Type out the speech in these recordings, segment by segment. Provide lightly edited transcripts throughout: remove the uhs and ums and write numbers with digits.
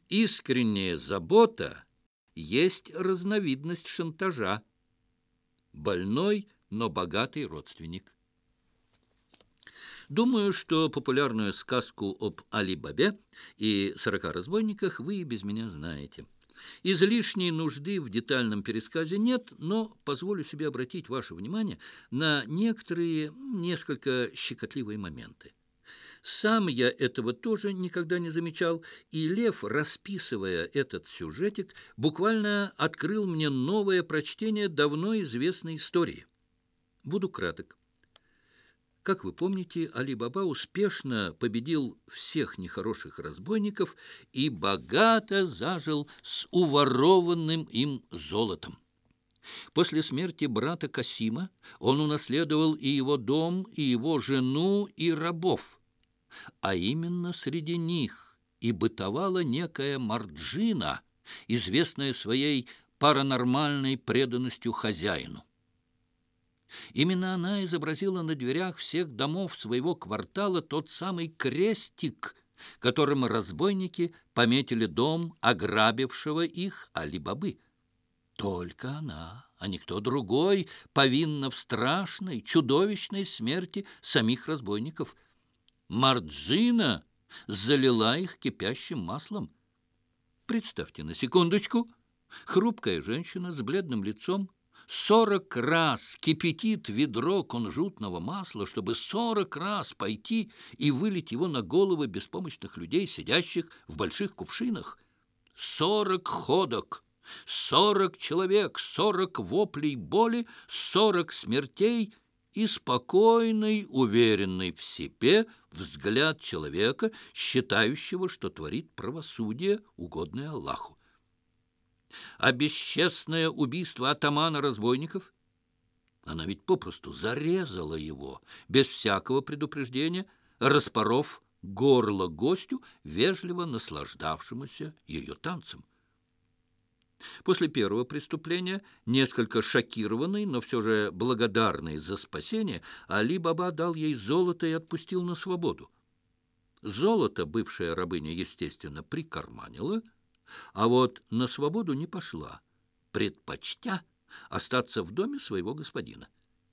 Искренняя забота есть разновидность шантажа. Больной, но богатый родственник. Думаю, что популярную сказку об Али-Бабе и 40 разбойниках вы и без меня знаете. Излишней нужды в детальном пересказе нет, но позволю себе обратить ваше внимание на некоторые несколько щекотливые моменты. Сам я этого тоже никогда не замечал, и Лев, расписывая этот сюжетик, буквально открыл мне новое прочтение давно известной истории. Буду краток. Как вы помните, Али-Баба успешно победил всех нехороших разбойников и богато зажил с уворованным им золотом. После смерти брата Касима он унаследовал и его дом, и его жену, и рабов. А именно среди них и бытовала некая Марджина, известная своей паранормальной преданностью хозяину. Именно она изобразила на дверях всех домов своего квартала тот самый крестик, которым разбойники пометили дом ограбившего их Али-Бабы. Только она, а никто другой, повинна в страшной, чудовищной смерти самих разбойников. Марджина залила их кипящим маслом. Представьте на секундочку, хрупкая женщина с бледным лицом 40 раз кипятит ведро кунжутного масла, чтобы 40 раз пойти и вылить его на головы беспомощных людей, сидящих в больших кувшинах. 40 ходок, 40 человек, 40 воплей боли, 40 смертей и спокойный, уверенный в себе взгляд человека, считающего, что творит правосудие, угодное Аллаху. А бесчестное убийство атамана разбойников? Она ведь попросту зарезала его, без всякого предупреждения, распоров горло гостю, вежливо наслаждавшемуся ее танцем. После первого преступления, несколько шокированный, но все же благодарный за спасение, Али-Баба дал ей золото и отпустил на свободу. Золото бывшая рабыня, естественно, прикарманила, а вот на свободу не пошла, предпочтя остаться в доме своего господина.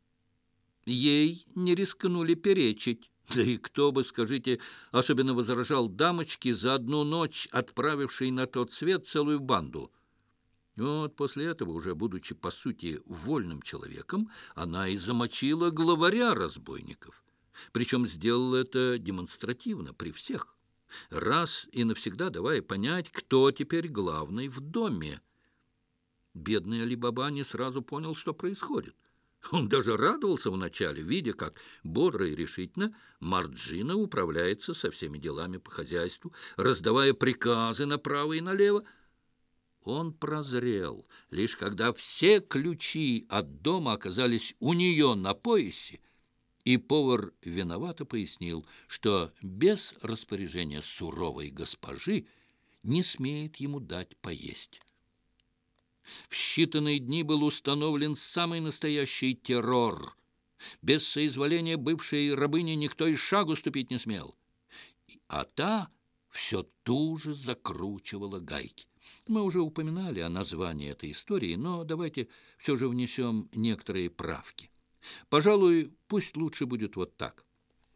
Ей не рискнули перечить. Да и кто бы, скажите, особенно возражал дамочке, за одну ночь отправившей на тот свет целую банду. Вот после этого, уже будучи, по сути, вольным человеком, она и замочила главаря разбойников. Причем сделала это демонстративно при всех, раз и навсегда давая понять, кто теперь главный в доме. Бедный Али-Баба не сразу понял, что происходит. Он даже радовался вначале, видя, как бодро и решительно Марджина управляется со всеми делами по хозяйству, раздавая приказы направо и налево. Он прозрел, лишь когда все ключи от дома оказались у нее на поясе, и повар виновато пояснил, что без распоряжения суровой госпожи не смеет ему дать поесть. В считанные дни был установлен самый настоящий террор. Без соизволения бывшей рабыни никто и шагу ступить не смел. А та все туже закручивала гайки. Мы уже упоминали о названии этой истории, но давайте все же внесем некоторые правки. Пожалуй, пусть лучше будет вот так.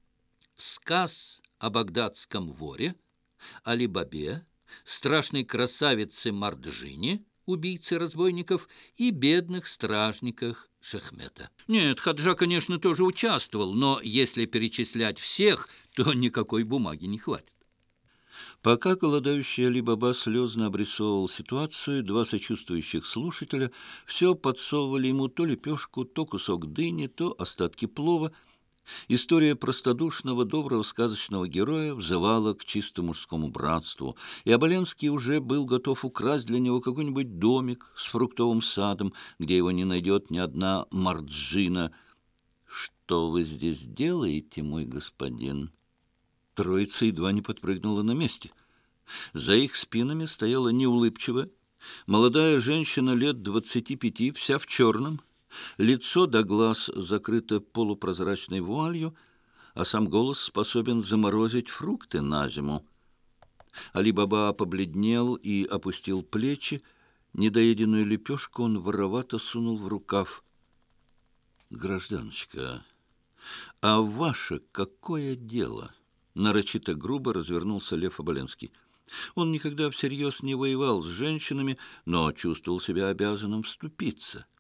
Сказ о багдадском воре, Али-Бабе, страшной красавице Марджине, убийце разбойников, и бедных стражниках Шехмета. Нет, Хаджа, конечно, тоже участвовал, но если перечислять всех, то никакой бумаги не хватит. Пока голодающий Али-Баба слезно обрисовывал ситуацию, два сочувствующих слушателя все подсовывали ему то лепешку, то кусок дыни, то остатки плова. История простодушного, доброго сказочного героя взывала к чисто мужскому братству, и Оболенский уже был готов украсть для него какой-нибудь домик с фруктовым садом, где его не найдет ни одна Марджина. «Что вы здесь делаете, мой господин?» Троица едва не подпрыгнула на месте. За их спинами стояла неулыбчивая, молодая женщина лет 25, вся в черном, лицо до глаз закрыто полупрозрачной вуалью, а сам голос способен заморозить фрукты на зиму. Али-Баба побледнел и опустил плечи. Недоеденную лепешку он воровато сунул в рукав. «Гражданочка, а ваше какое дело?» Нарочито грубо развернулся Лев Оболенский. Он никогда всерьез не воевал с женщинами, но чувствовал себя обязанным вступиться.